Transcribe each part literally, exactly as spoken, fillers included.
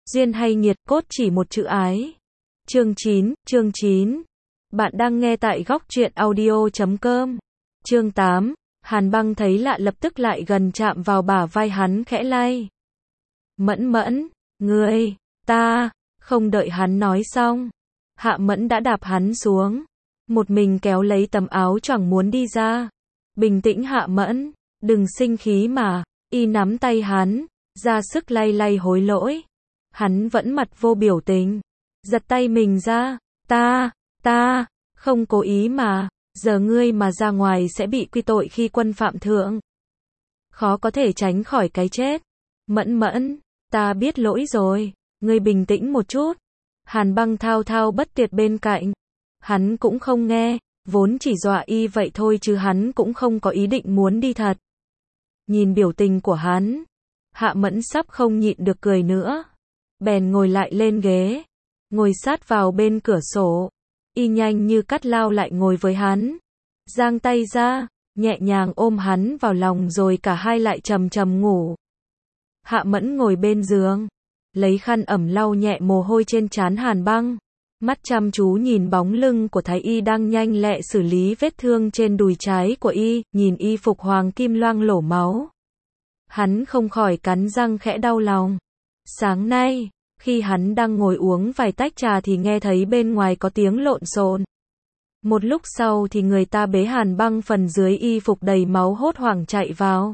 Duyên hay nghiệt, cốt chỉ một chữ ái. Chương chín, chương chín. Bạn đang nghe tại góc truyện audio chấm com. Chương tám. Hàn Băng thấy lạ lập tức lại gần chạm vào bả vai hắn khẽ lay. Mẫn Mẫn, ngươi, ta, không đợi hắn nói xong. Hạ Mẫn đã đạp hắn xuống. Một mình kéo lấy tấm áo choàng muốn đi ra. Bình tĩnh Hạ Mẫn, đừng sinh khí mà. Y nắm tay hắn, ra sức lay lay hối lỗi. Hắn vẫn mặt vô biểu tình. Giật tay mình ra. Ta, ta, không cố ý mà. Giờ ngươi mà ra ngoài sẽ bị quy tội khi quân phạm thượng. Khó có thể tránh khỏi cái chết. Mẫn Mẫn, ta biết lỗi rồi. Ngươi bình tĩnh một chút. Hàn Băng thao thao bất tuyệt bên cạnh. Hắn cũng không nghe, vốn chỉ dọa y vậy thôi chứ hắn cũng không có ý định muốn đi thật. Nhìn biểu tình của hắn, Hạ Mẫn sắp không nhịn được cười nữa. Bèn ngồi lại lên ghế, ngồi sát vào bên cửa sổ. Y nhanh như cắt lao lại ngồi với hắn. Giang tay ra, nhẹ nhàng ôm hắn vào lòng rồi cả hai lại trầm trầm ngủ. Hạ Mẫn ngồi bên giường, lấy khăn ẩm lau nhẹ mồ hôi trên trán Hàn Băng. Mắt chăm chú nhìn bóng lưng của Thái Y đang nhanh lẹ xử lý vết thương trên đùi trái của y, nhìn y phục hoàng kim loang lổ máu. Hắn không khỏi cắn răng khẽ đau lòng. Sáng nay, khi hắn đang ngồi uống vài tách trà thì nghe thấy bên ngoài có tiếng lộn xộn. Một lúc sau thì người ta bế Hàn Băng phần dưới y phục đầy máu hốt hoảng chạy vào.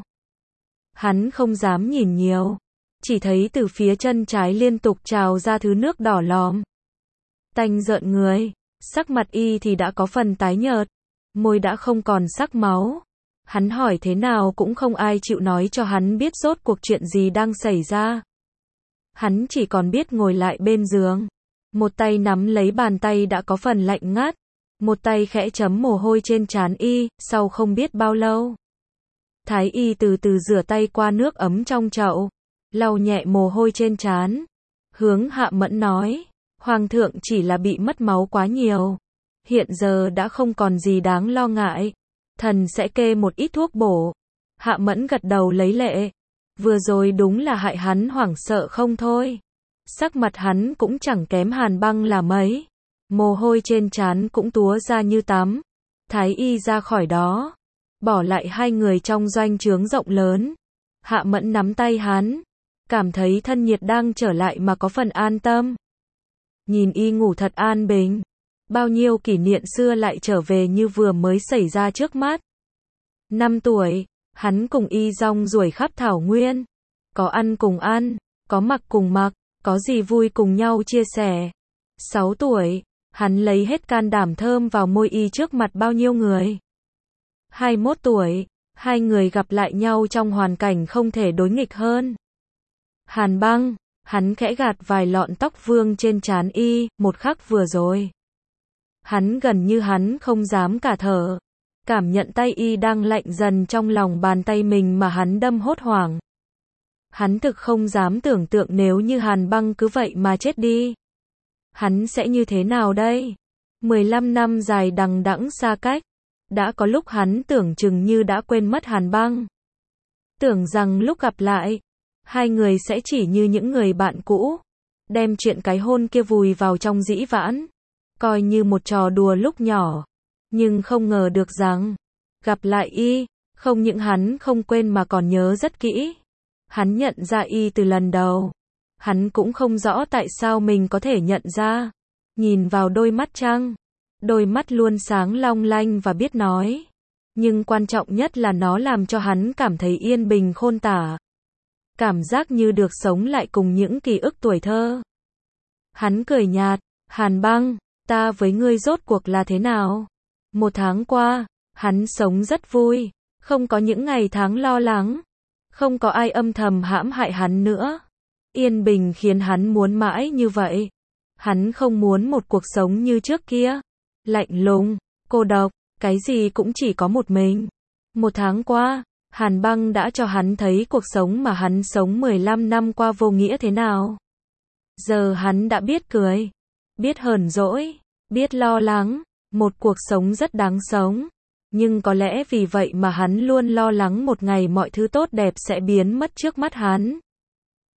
Hắn không dám nhìn nhiều, chỉ thấy từ phía chân trái liên tục trào ra thứ nước đỏ lòm. Tanh rợn người, sắc mặt y thì đã có phần tái nhợt, môi đã không còn sắc máu. Hắn hỏi thế nào cũng không ai chịu nói cho hắn biết rốt cuộc chuyện gì đang xảy ra. Hắn chỉ còn biết ngồi lại bên giường, một tay nắm lấy bàn tay đã có phần lạnh ngắt, một tay khẽ chấm mồ hôi trên trán y. Sau không biết bao lâu, Thái Y từ từ rửa tay qua nước ấm trong chậu, lau nhẹ mồ hôi trên trán, hướng Hạ Mẫn nói. Hoàng thượng chỉ là bị mất máu quá nhiều. Hiện giờ đã không còn gì đáng lo ngại. Thần sẽ kê một ít thuốc bổ. Hạ Mẫn gật đầu lấy lệ. Vừa rồi đúng là hại hắn hoảng sợ không thôi. Sắc mặt hắn cũng chẳng kém Hàn Băng là mấy. Mồ hôi trên trán cũng túa ra như tắm. Thái Y ra khỏi đó, bỏ lại hai người trong doanh trướng rộng lớn. Hạ Mẫn nắm tay hắn, cảm thấy thân nhiệt đang trở lại mà có phần an tâm. Nhìn y ngủ thật an bình. Bao nhiêu kỷ niệm xưa lại trở về như vừa mới xảy ra trước mắt. Năm tuổi, hắn cùng y rong ruổi khắp thảo nguyên. Có ăn cùng ăn, có mặc cùng mặc, có gì vui cùng nhau chia sẻ. Sáu tuổi, hắn lấy hết can đảm thơm vào môi y trước mặt bao nhiêu người. Hai mươi mốt tuổi, hai người gặp lại nhau trong hoàn cảnh không thể đối nghịch hơn. Hàn Băng, hắn khẽ gạt vài lọn tóc vương trên trán y. Một khắc vừa rồi, hắn gần như hắn không dám cả thở. Cảm nhận tay y đang lạnh dần trong lòng bàn tay mình mà hắn đâm hốt hoảng. Hắn thực không dám tưởng tượng nếu như Hàn Băng cứ vậy mà chết đi. Hắn sẽ như thế nào đây? mười lăm năm dài đằng đẵng xa cách. Đã có lúc hắn tưởng chừng như đã quên mất Hàn Băng. Tưởng rằng lúc gặp lại, hai người sẽ chỉ như những người bạn cũ. Đem chuyện cái hôn kia vùi vào trong dĩ vãng. Coi như một trò đùa lúc nhỏ. Nhưng không ngờ được rằng, gặp lại y, không những hắn không quên mà còn nhớ rất kỹ. Hắn nhận ra y từ lần đầu. Hắn cũng không rõ tại sao mình có thể nhận ra. Nhìn vào đôi mắt trăng, đôi mắt luôn sáng long lanh và biết nói. Nhưng quan trọng nhất là nó làm cho hắn cảm thấy yên bình khôn tả. Cảm giác như được sống lại cùng những ký ức tuổi thơ. Hắn cười nhạt, Hàn Băng, ta với ngươi rốt cuộc là thế nào? Một tháng qua, hắn sống rất vui, không có những ngày tháng lo lắng, không có ai âm thầm hãm hại hắn nữa. Yên bình khiến hắn muốn mãi như vậy. Hắn không muốn một cuộc sống như trước kia, lạnh lùng, cô độc, cái gì cũng chỉ có một mình. Một tháng qua, Hàn Băng đã cho hắn thấy cuộc sống mà hắn sống mười lăm năm qua vô nghĩa thế nào. Giờ hắn đã biết cười, biết hờn dỗi, biết lo lắng, một cuộc sống rất đáng sống. Nhưng có lẽ vì vậy mà hắn luôn lo lắng một ngày mọi thứ tốt đẹp sẽ biến mất trước mắt hắn.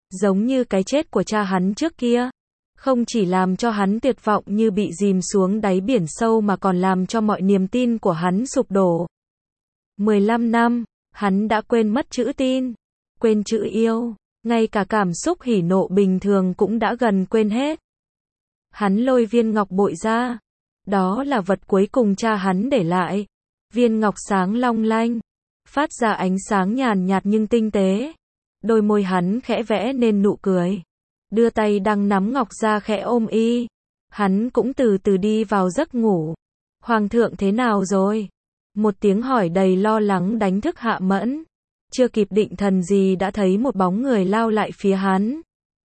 giống như cái chết của cha hắn trước kia. Không chỉ làm cho hắn tuyệt vọng như bị dìm xuống đáy biển sâu mà còn làm cho mọi niềm tin của hắn sụp đổ. mười lăm năm, hắn đã quên mất chữ tin, quên chữ yêu, ngay cả cảm xúc hỉ nộ bình thường cũng đã gần quên hết. Hắn lôi viên ngọc bội ra. Đó là vật cuối cùng cha hắn để lại. Viên ngọc sáng long lanh, phát ra ánh sáng nhàn nhạt nhưng tinh tế. Đôi môi hắn khẽ vẽ nên nụ cười. Đưa tay đang nắm ngọc ra khẽ ôm y. Hắn cũng từ từ đi vào giấc ngủ. Hoàng thượng thế nào rồi? Một tiếng hỏi đầy lo lắng đánh thức Hạ Mẫn. Chưa kịp định thần gì đã thấy một bóng người lao lại phía hắn.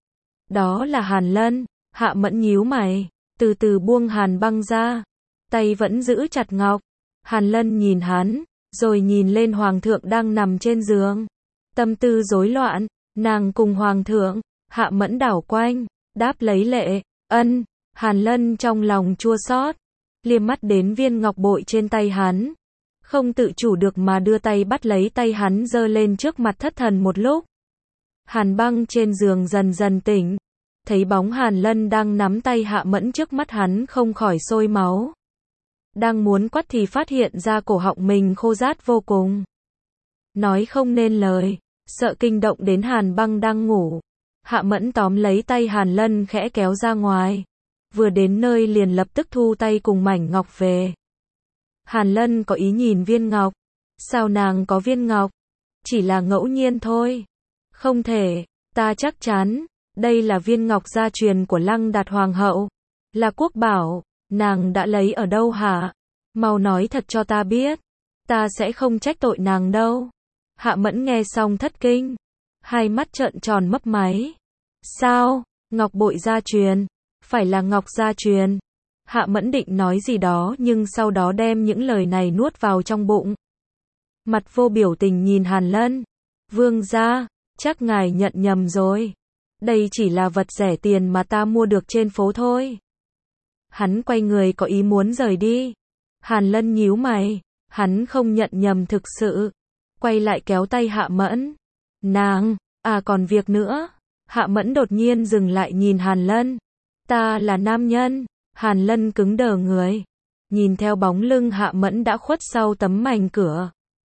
Đó là Hàn Lân. Hạ Mẫn nhíu mày, từ từ buông Hàn Băng ra. Tay vẫn giữ chặt ngọc. Hàn Lân nhìn hắn, rồi nhìn lên Hoàng thượng đang nằm trên giường. Tâm tư rối loạn, nàng cùng Hoàng thượng. Hạ Mẫn đảo quanh, đáp lấy lệ, ân. Hàn Lân trong lòng chua xót, liếc mắt đến viên ngọc bội trên tay hắn. Không tự chủ được mà đưa tay bắt lấy tay hắn giơ lên trước mặt thất thần một lúc. Hàn Băng trên giường dần dần tỉnh. Thấy bóng Hàn Lân đang nắm tay Hạ Mẫn trước mắt hắn không khỏi sôi máu. Đang muốn quát thì phát hiện ra cổ họng mình khô rát vô cùng. Nói không nên lời, sợ kinh động đến Hàn Băng đang ngủ. Hạ Mẫn tóm lấy tay Hàn Lân khẽ kéo ra ngoài. Vừa đến nơi liền lập tức thu tay cùng mảnh ngọc về. Hàn Lân có ý nhìn viên ngọc. Sao nàng có viên ngọc? Chỉ là ngẫu nhiên thôi. Không thể, ta chắc chắn. Đây là viên ngọc gia truyền của Lăng Đạt Hoàng hậu. Là quốc bảo. Nàng đã lấy ở đâu hả? Mau nói thật cho ta biết. Ta sẽ không trách tội nàng đâu. Hạ Mẫn nghe xong thất kinh. Hai mắt trợn tròn mấp máy. Sao? Ngọc bội gia truyền? Phải là ngọc gia truyền. Hạ Mẫn định nói gì đó nhưng sau đó đem những lời này nuốt vào trong bụng. Mặt vô biểu tình nhìn Hàn Lân. Vương gia, chắc ngài nhận nhầm rồi. Đây chỉ là vật rẻ tiền mà ta mua được trên phố thôi. Hắn quay người có ý muốn rời đi. Hàn Lân nhíu mày. Hắn không nhận nhầm thực sự. Quay lại kéo tay Hạ Mẫn. Nàng, à còn việc nữa. Hạ Mẫn đột nhiên dừng lại nhìn Hàn Lân. Ta là nam nhân. Hàn Lân cứng đờ người. Nhìn theo bóng lưng Hạ Mẫn đã khuất sau tấm mành cửa.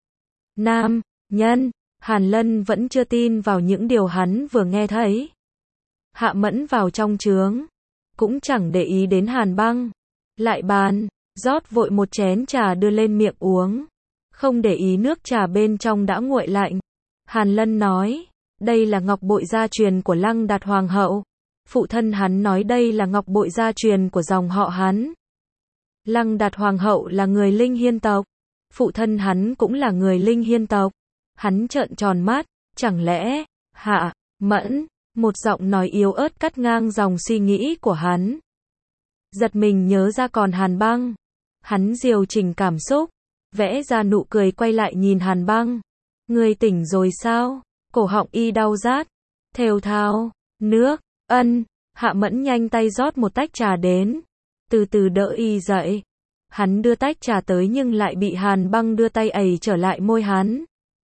Nam nhân. Hàn Lân vẫn chưa tin vào những điều hắn vừa nghe thấy. Hạ Mẫn vào trong trướng. Cũng chẳng để ý đến Hàn Băng. Lại bàn, rót vội một chén trà đưa lên miệng uống. Không để ý nước trà bên trong đã nguội lạnh. Hàn Lân nói, đây là ngọc bội gia truyền của Lăng Đạt Hoàng hậu. Phụ thân hắn nói đây là ngọc bội gia truyền của dòng họ hắn. Lăng Đạt Hoàng hậu là người Linh Hiên tộc. Phụ thân hắn cũng là người Linh Hiên tộc. Hắn trợn tròn mắt, chẳng lẽ, Hạ Mẫn, một giọng nói yếu ớt cắt ngang dòng suy nghĩ của hắn. Giật mình nhớ ra còn Hàn Băng. Hắn điều chỉnh cảm xúc, vẽ ra nụ cười quay lại nhìn Hàn Băng. Người tỉnh rồi sao? Cổ họng y đau rát. Thều thào, nước, ân. Hạ Mẫn nhanh tay rót một tách trà đến. Từ từ đỡ y dậy. Hắn đưa tách trà tới nhưng lại bị Hàn Băng đưa tay ẩy trở lại môi hắn.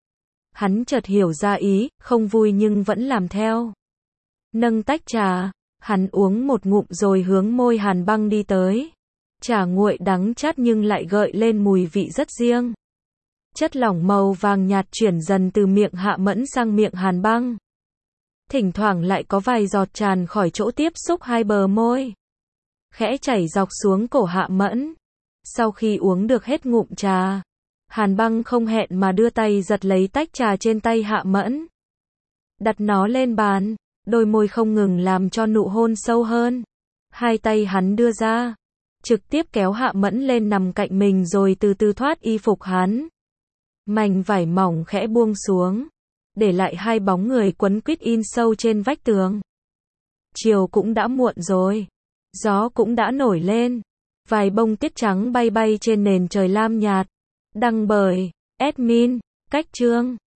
Hắn chợt hiểu ra ý, không vui nhưng vẫn làm theo. Nâng tách trà, hắn uống một ngụm rồi hướng môi Hàn Băng đi tới. Trà nguội đắng chát nhưng lại gợi lên mùi vị rất riêng. Chất lỏng màu vàng nhạt chuyển dần từ miệng Hạ Mẫn sang miệng Hàn Băng. Thỉnh thoảng lại có vài giọt tràn khỏi chỗ tiếp xúc hai bờ môi. Khẽ chảy dọc xuống cổ Hạ Mẫn. Sau khi uống được hết ngụm trà, Hàn Băng không hẹn mà đưa tay giật lấy tách trà trên tay Hạ Mẫn. Đặt nó lên bàn, đôi môi không ngừng làm cho nụ hôn sâu hơn. Hai tay hắn đưa ra, trực tiếp kéo Hạ Mẫn lên nằm cạnh mình rồi từ từ thoát y phục hắn. Mảnh vải mỏng khẽ buông xuống, để lại hai bóng người quấn quýt in sâu trên vách tường. Chiều cũng đã muộn rồi, gió cũng đã nổi lên, vài bông tuyết trắng bay bay trên nền trời lam nhạt. Đăng bởi admin, Cách Chương.